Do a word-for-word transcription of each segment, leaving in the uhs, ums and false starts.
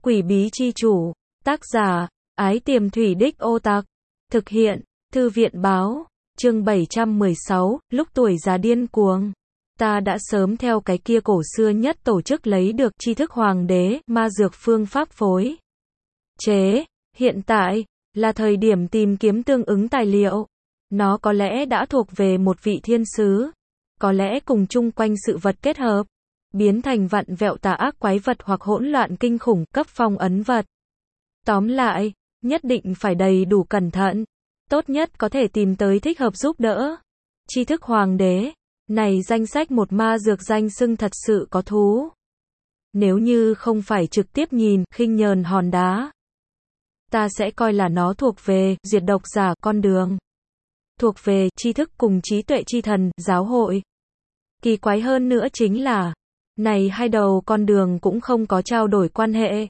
Quỷ bí chi chủ. Tác giả, Ái Tiềm Thủy Đích Ô Tặc. Thực hiện, Thư viện báo. Chương bảy trăm mười sáu, lúc tuổi già điên cuồng. Ta đã sớm theo cái kia cổ xưa nhất tổ chức lấy được tri thức hoàng đế, ma dược phương pháp phối chế. Hiện tại, là thời điểm tìm kiếm tương ứng tài liệu. Nó có lẽ đã thuộc về một vị thiên sứ. Có lẽ cùng chung quanh sự vật kết hợp. Biến thành vặn vẹo tà ác quái vật hoặc hỗn loạn kinh khủng cấp phong ấn vật. Tóm lại, nhất định phải đầy đủ cẩn thận. Tốt nhất có thể tìm tới thích hợp giúp đỡ. Tri thức hoàng đế. Này danh sách một ma dược danh xưng thật sự có thú. Nếu như không phải trực tiếp nhìn, khinh nhờn hòn đá. Ta sẽ coi là nó thuộc về, diệt độc giả, con đường. Thuộc về, tri thức cùng trí tuệ chi thần, giáo hội. Kỳ quái hơn nữa chính là, này hai đầu con đường cũng không có trao đổi quan hệ.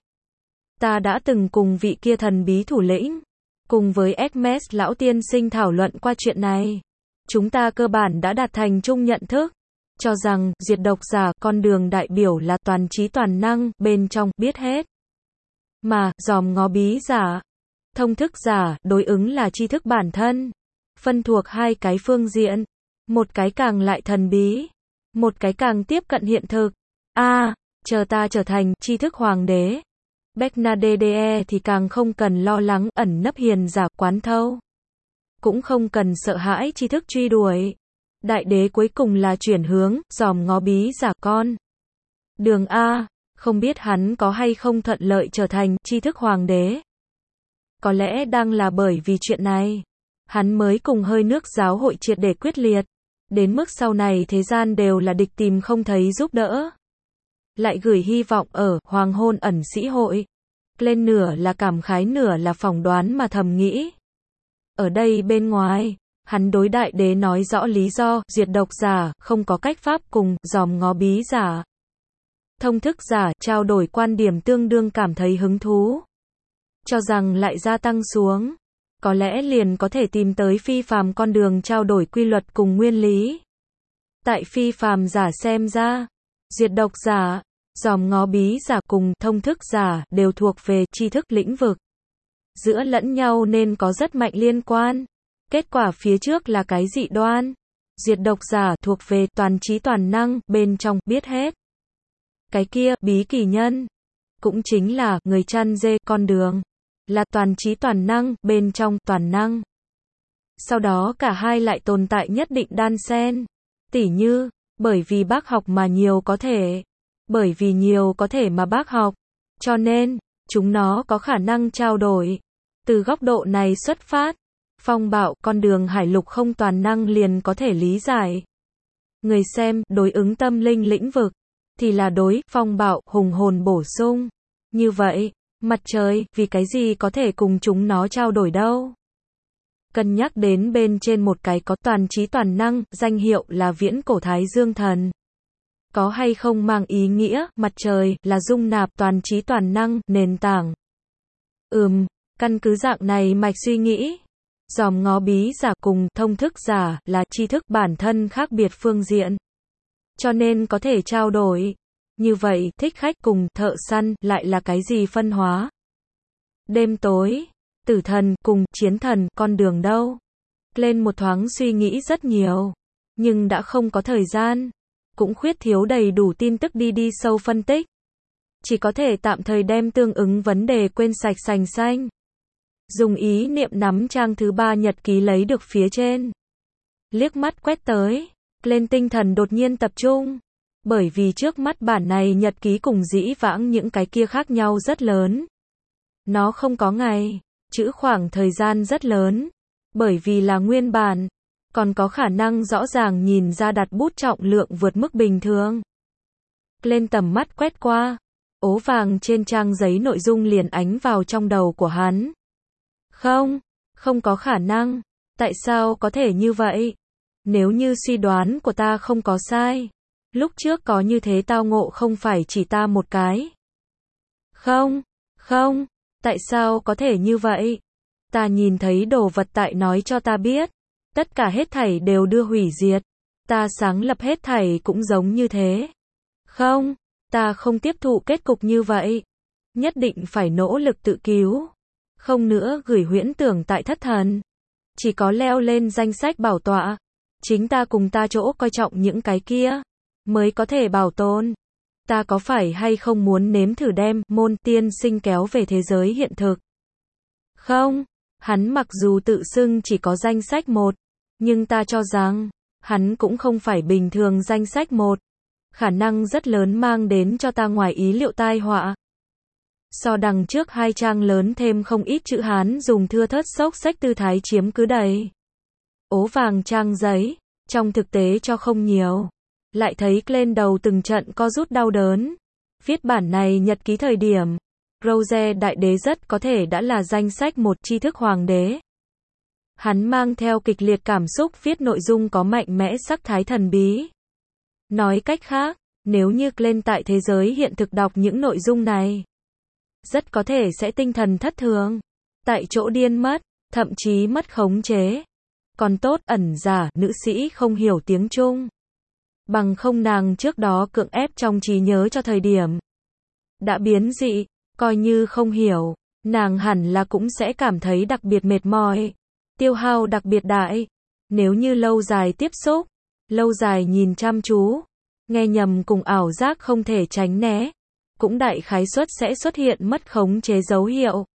Ta đã từng cùng vị kia thần bí thủ lĩnh, cùng với Hermes lão tiên sinh thảo luận qua chuyện này. Chúng ta cơ bản đã đạt thành chung nhận thức, cho rằng, diệt độc giả, con đường đại biểu là toàn trí toàn năng, bên trong, biết hết. Mà, dòm ngó bí giả, thông thức giả, đối ứng là tri thức bản thân. Phân thuộc hai cái phương diện. Một cái càng lại thần bí. Một cái càng tiếp cận hiện thực. A, à, chờ ta trở thành tri thức hoàng đế. Bernadette thì càng không cần lo lắng ẩn nấp hiền giả quán thâu. Cũng không cần sợ hãi tri thức truy đuổi. Đại đế cuối cùng là chuyển hướng, dòm ngó bí giả con. Đường A, không biết hắn có hay không thuận lợi trở thành tri thức hoàng đế. Có lẽ đang là bởi vì chuyện này. Hắn mới cùng hơi nước giáo hội triệt để quyết liệt. Đến mức sau này thế gian đều là địch tìm không thấy giúp đỡ. Lại gửi hy vọng ở hoàng hôn ẩn sĩ hội. Lên nửa là cảm khái nửa là phỏng đoán mà thầm nghĩ. Ở đây bên ngoài, hắn đối đại đế nói rõ lý do, diệt độc giả, không có cách pháp cùng, dòm ngó bí giả. Thông thức giả, trao đổi quan điểm tương đương cảm thấy hứng thú. Cho rằng lại gia tăng xuống. Có lẽ liền có thể tìm tới phi phàm con đường trao đổi quy luật cùng nguyên lý. Tại phi phàm giả xem ra, diệt độc giả, dòm ngó bí giả cùng thông thức giả đều thuộc về tri thức lĩnh vực. Giữa lẫn nhau nên có rất mạnh liên quan. Kết quả phía trước là cái dị đoan. Diệt độc giả thuộc về toàn trí toàn năng, bên trong biết hết. Cái kia, bí kỳ nhân, cũng chính là người chăn dê con đường. Là toàn trí toàn năng, bên trong toàn năng. Sau đó cả hai lại tồn tại nhất định đan xen. Tỉ như, bởi vì bác học mà nhiều có thể. Bởi vì nhiều có thể mà bác học. Cho nên, chúng nó có khả năng trao đổi. Từ góc độ này xuất phát, phong bạo, con đường hải lục không toàn năng liền có thể lý giải. Người xem, đối ứng tâm linh lĩnh vực, thì là đối, phong bạo, hùng hồn bổ sung. Như vậy, mặt trời, vì cái gì có thể cùng chúng nó trao đổi đâu? Cân nhắc đến bên trên một cái có toàn trí toàn năng, danh hiệu là viễn cổ Thái Dương thần. Có hay không mang ý nghĩa, mặt trời, là dung nạp toàn trí toàn năng, nền tảng. Ừm, căn cứ dạng này mạch suy nghĩ. Dòm ngó bí giả cùng thông thức giả là tri thức bản thân khác biệt phương diện. Cho nên có thể trao đổi. Như vậy, thích khách cùng thợ săn lại là cái gì phân hóa? Đêm tối, tử thần cùng chiến thần, con đường đâu? Lên một thoáng suy nghĩ rất nhiều. Nhưng đã không có thời gian. Cũng khuyết thiếu đầy đủ tin tức đi đi sâu phân tích. Chỉ có thể tạm thời đem tương ứng vấn đề quên sạch sành xanh. Dùng ý niệm nắm trang thứ ba nhật ký lấy được phía trên. Liếc mắt quét tới. Lên tinh thần đột nhiên tập trung. Bởi vì trước mắt bản này nhật ký cùng dĩ vãng những cái kia khác nhau rất lớn. Nó không có ngày, chữ khoảng thời gian rất lớn. Bởi vì là nguyên bản. Còn có khả năng rõ ràng nhìn ra đặt bút trọng lượng vượt mức bình thường. Lên tầm mắt quét qua. Ố vàng trên trang giấy nội dung liền ánh vào trong đầu của hắn. Không, không có khả năng. Tại sao có thể như vậy? Nếu như suy đoán của ta không có sai. Lúc trước có như thế tao ngộ không phải chỉ ta một cái. Không, không, tại sao có thể như vậy? Ta nhìn thấy đồ vật tại nói cho ta biết. Tất cả hết thảy đều đưa hủy diệt. Ta sáng lập hết thảy cũng giống như thế. Không, ta không tiếp thụ kết cục như vậy. nhất định phải nỗ lực tự cứu. Không nữa gửi huyễn tưởng tại thất thần. Chỉ có leo lên danh sách bảo tọa. Chính ta cùng ta chỗ coi trọng những cái kia. Mới có thể bảo tồn. Ta có phải hay không muốn nếm thử đem môn tiên sinh kéo về thế giới hiện thực? Không. Hắn mặc dù tự xưng chỉ có danh sách một. Nhưng ta cho rằng, hắn cũng không phải bình thường danh sách một. Khả năng rất lớn mang đến cho ta ngoài ý liệu tai họa. So đằng trước hai trang lớn thêm không ít chữ Hán dùng thưa thớt xốc xách tư thái chiếm cứ đầy. Ố vàng trang giấy, trong thực tế cho không nhiều. Lại thấy lên đầu từng trận co rút đau đớn. Viết bản này nhật ký thời điểm. Rose đại đế rất có thể đã là danh sách một tri thức hoàng đế. Hắn mang theo kịch liệt cảm xúc viết nội dung có mạnh mẽ sắc thái thần bí. Nói cách khác, nếu như lên tại thế giới hiện thực đọc những nội dung này, rất có thể sẽ tinh thần thất thường, tại chỗ điên mất, thậm chí mất khống chế. Còn tốt ẩn giả, nữ sĩ không hiểu tiếng Trung. Bằng không nàng trước đó cưỡng ép trong trí nhớ cho thời điểm đã biến dị, coi như không hiểu, nàng hẳn là cũng sẽ cảm thấy đặc biệt mệt mỏi, tiêu hao đặc biệt đại. Nếu như lâu dài tiếp xúc, lâu dài nhìn chăm chú, nghe nhầm cùng ảo giác không thể tránh né, cũng đại khái suất sẽ xuất hiện mất khống chế dấu hiệu.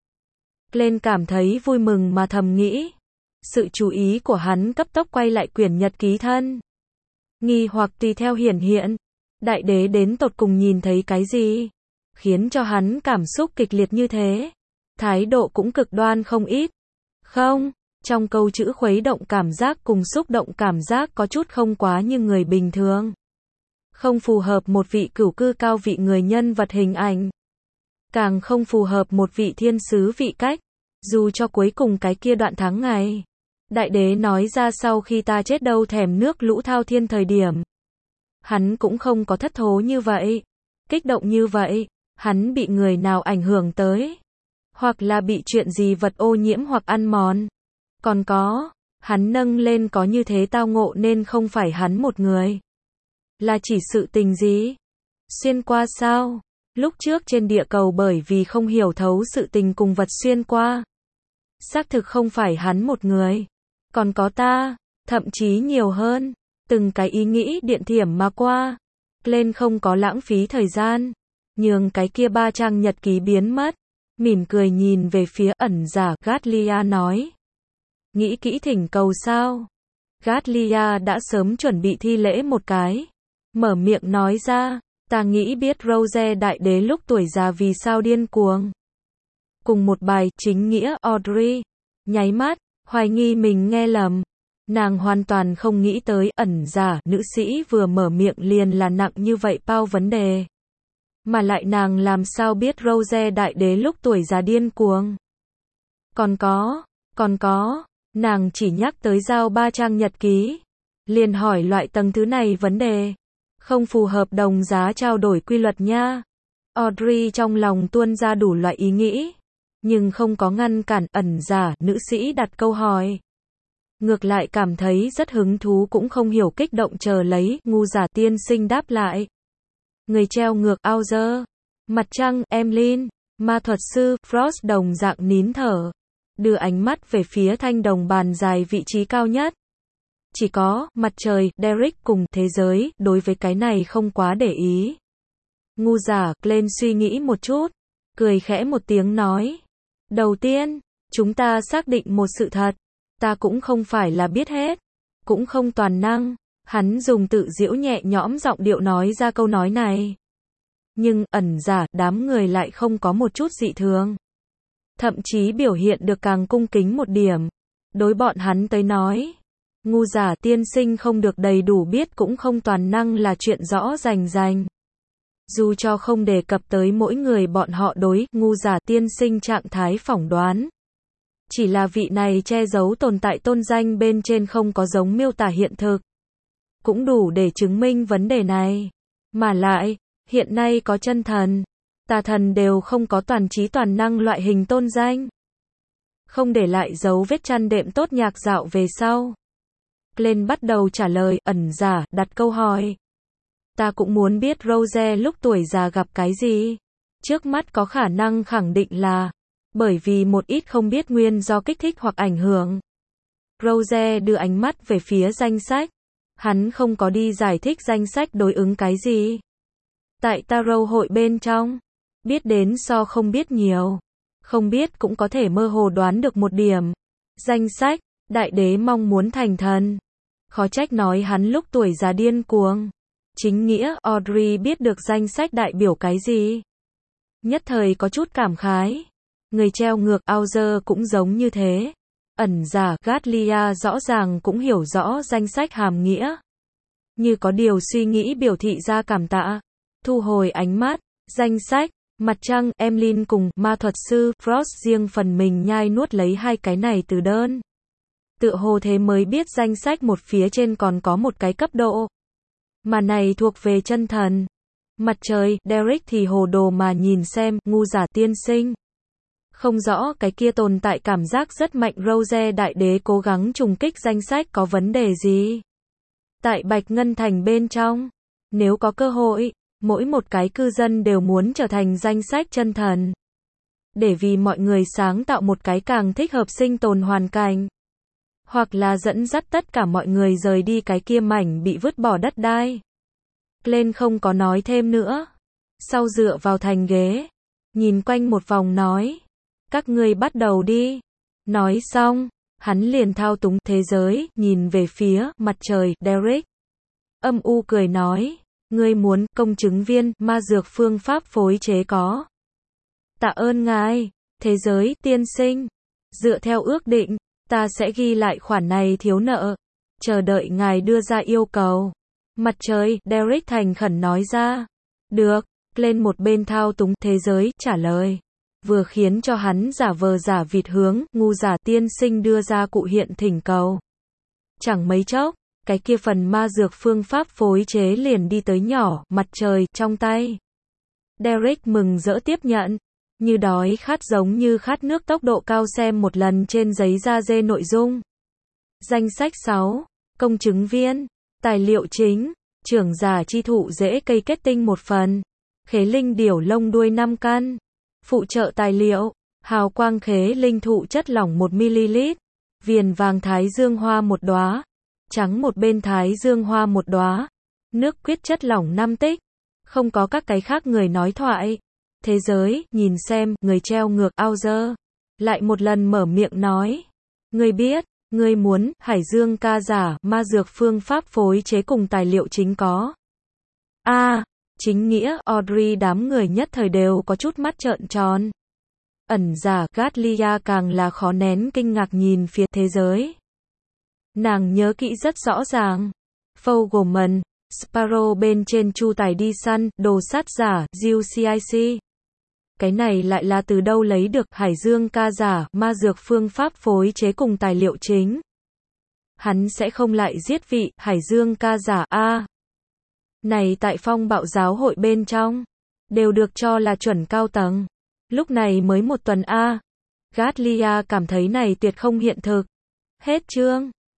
Lên cảm thấy vui mừng mà thầm nghĩ. Sự chú ý của hắn cấp tốc quay lại quyển nhật ký thân. Nghi hoặc tùy theo hiển hiện. Đại đế đến tột cùng nhìn thấy cái gì? Khiến cho hắn cảm xúc kịch liệt như thế. Thái độ cũng cực đoan không ít. Không, trong câu chữ khuấy động cảm giác cùng xúc động cảm giác có chút không quá như người bình thường. Không phù hợp một vị cửu cư cao vị người nhân vật hình ảnh. Càng không phù hợp một vị thiên sứ vị cách. Dù cho cuối cùng cái kia đoạn tháng ngày. Đại đế nói ra sau khi ta chết đâu thèm nước lũ thao thiên thời điểm. Hắn cũng không có thất thố như vậy. Kích động như vậy. Hắn bị người nào ảnh hưởng tới. Hoặc là bị chuyện gì vật ô nhiễm hoặc ăn mòn. Còn có, hắn nâng lên có như thế tao ngộ nên không phải hắn một người. Là chỉ sự tình gì? Xuyên qua sao? Lúc trước trên địa cầu bởi vì không hiểu thấu sự tình cùng vật xuyên qua. Xác thực không phải hắn một người. Còn có ta, thậm chí nhiều hơn. Từng cái ý nghĩ điện thiểm mà qua. Lên không có lãng phí thời gian. Nhường cái kia ba trang nhật ký biến mất. Mỉm cười nhìn về phía ẩn giả Gatlia nói. Nghĩ kỹ thỉnh cầu sao? Gatlia đã sớm chuẩn bị thi lễ một cái. Mở miệng nói ra. Ta nghĩ biết Rose đại đế lúc tuổi già vì sao điên cuồng. Cùng một bài chính nghĩa Audrey. Nháy mắt, hoài nghi mình nghe lầm. Nàng hoàn toàn không nghĩ tới ẩn giả nữ sĩ vừa mở miệng liền là nặng như vậy bao vấn đề. Mà lại nàng làm sao biết Rose đại đế lúc tuổi già điên cuồng. Còn có, còn có, nàng chỉ nhắc tới giao ba trang nhật ký. Liền hỏi loại tầng thứ này vấn đề. Không phù hợp đồng giá trao đổi quy luật nha. Audrey trong lòng tuôn ra đủ loại ý nghĩ. Nhưng không có ngăn cản ẩn giả nữ sĩ đặt câu hỏi. Ngược lại cảm thấy rất hứng thú cũng không hiểu kích động chờ lấy ngu giả tiên sinh đáp lại. Người treo ngược Auger. Mặt trăng Emlyn. Ma thuật sư Frost đồng dạng nín thở. Đưa ánh mắt về phía thanh đồng bàn dài vị trí cao nhất. Chỉ có, mặt trời, Derek cùng thế giới, đối với cái này không quá để ý. Ngu giả, lên suy nghĩ một chút. Cười khẽ một tiếng nói. Đầu tiên, chúng ta xác định một sự thật. Ta cũng không phải là biết hết. Cũng không toàn năng. Hắn dùng tự giễu nhẹ nhõm giọng điệu nói ra câu nói này. Nhưng, ẩn giả, đám người lại không có một chút dị thường. Thậm chí biểu hiện được càng cung kính một điểm. Đối bọn hắn tới nói. Ngu giả tiên sinh không được đầy đủ biết cũng không toàn năng là chuyện rõ rành rành. Dù cho không đề cập tới mỗi người bọn họ đối ngu giả tiên sinh trạng thái phỏng đoán. Chỉ là vị này che giấu tồn tại tôn danh bên trên không có giống miêu tả hiện thực. Cũng đủ để chứng minh vấn đề này. Mà lại, hiện nay có chân thần, tà thần đều không có toàn trí toàn năng loại hình tôn danh. Không để lại dấu vết chăn đệm tốt nhạc dạo về sau. Lên bắt đầu trả lời, ẩn giả, đặt câu hỏi. Ta cũng muốn biết Rose lúc tuổi già gặp cái gì. Trước mắt có khả năng khẳng định là bởi vì một ít không biết nguyên do kích thích hoặc ảnh hưởng. Rose đưa ánh mắt về phía danh sách. Hắn không có đi giải thích danh sách đối ứng cái gì. Tại tarot hội bên trong, biết đến so không biết nhiều. Không biết cũng có thể mơ hồ đoán được một điểm. Danh sách, đại đế mong muốn thành thần. Khó trách nói hắn lúc tuổi già điên cuồng. Chính nghĩa, Audrey biết được danh sách đại biểu cái gì. Nhất thời có chút cảm khái. Người treo ngược Auger cũng giống như thế. Ẩn giả Gatlia rõ ràng cũng hiểu rõ danh sách hàm nghĩa. Như có điều suy nghĩ biểu thị ra cảm tạ. Thu hồi ánh mắt, danh sách, mặt trăng, Emlyn cùng ma thuật sư Frost riêng phần mình nhai nuốt lấy hai cái này từ đơn. Tựa hồ thế mới biết danh sách một phía trên còn có một cái cấp độ. Mà này thuộc về chân thần. Mặt trời, Derek thì hồ đồ mà nhìn xem, ngu giả tiên sinh. Không rõ cái kia tồn tại cảm giác rất mạnh Rose đại đế cố gắng trùng kích danh sách có vấn đề gì. Tại Bạch Ngân Thành bên trong, nếu có cơ hội, mỗi một cái cư dân đều muốn trở thành danh sách chân thần. Để vì mọi người sáng tạo một cái càng thích hợp sinh tồn hoàn cảnh. Hoặc là dẫn dắt tất cả mọi người rời đi cái kia mảnh bị vứt bỏ đất đai. Lên không có nói thêm nữa. Sau dựa vào thành ghế, nhìn quanh một vòng nói. Các ngươi bắt đầu đi. Nói xong, hắn liền thao túng thế giới, nhìn về phía mặt trời, Derek. Âm u cười nói, ngươi muốn công chứng viên, ma dược phương pháp phối chế có. Tạ ơn ngài, thế giới, tiên sinh. Dựa theo ước định, ta sẽ ghi lại khoản này thiếu nợ. Chờ đợi ngài đưa ra yêu cầu. Mặt trời, Derek thành khẩn nói ra. Được, lên một bên thao túng thế giới, trả lời. Vừa khiến cho hắn giả vờ giả vịt hướng, ngu giả tiên sinh đưa ra cụ hiện thỉnh cầu. Chẳng mấy chốc, cái kia phần ma dược phương pháp phối chế liền đi tới nhỏ, mặt trời, trong tay. Derek mừng rỡ tiếp nhận. Như đói khát giống như khát nước tốc độ cao xem một lần trên giấy da dê nội dung. Danh sách sáu. Công chứng viên. Tài liệu chính. Trưởng giả chi thụ rễ cây kết tinh một phần. Khế linh điểu lông đuôi năm căn. Phụ trợ tài liệu. Hào quang khế linh thụ chất lỏng một mi-li-lít. Viền vàng thái dương hoa một đóa. Trắng một bên thái dương hoa một đóa. Nước quyết chất lỏng năm tích. Không có các cái khác người nói thoại. Thế giới, nhìn xem, người treo ngược Auger. Lại một lần mở miệng nói. Ngươi biết, ngươi muốn, hải dương ca giả, ma dược phương pháp phối chế cùng tài liệu chính có. A, à, chính nghĩa, Audrey đám người nhất thời đều có chút mắt trợn tròn. Ẩn giả, Gatlia càng là khó nén kinh ngạc nhìn phía thế giới. Nàng nhớ kỹ rất rõ ràng. Fogelman, Sparrow bên trên chu tài đi săn, đồ sát giả, giê xê i xê. Cái này lại là từ đâu lấy được, hải dương ca giả, ma dược phương pháp phối chế cùng tài liệu chính. Hắn sẽ không lại giết vị, hải dương ca giả A. Này tại phong bạo giáo hội bên trong, đều được cho là chuẩn cao tầng. Lúc này mới một tuần A. Gatlia cảm thấy này tuyệt không hiện thực. Hết chương.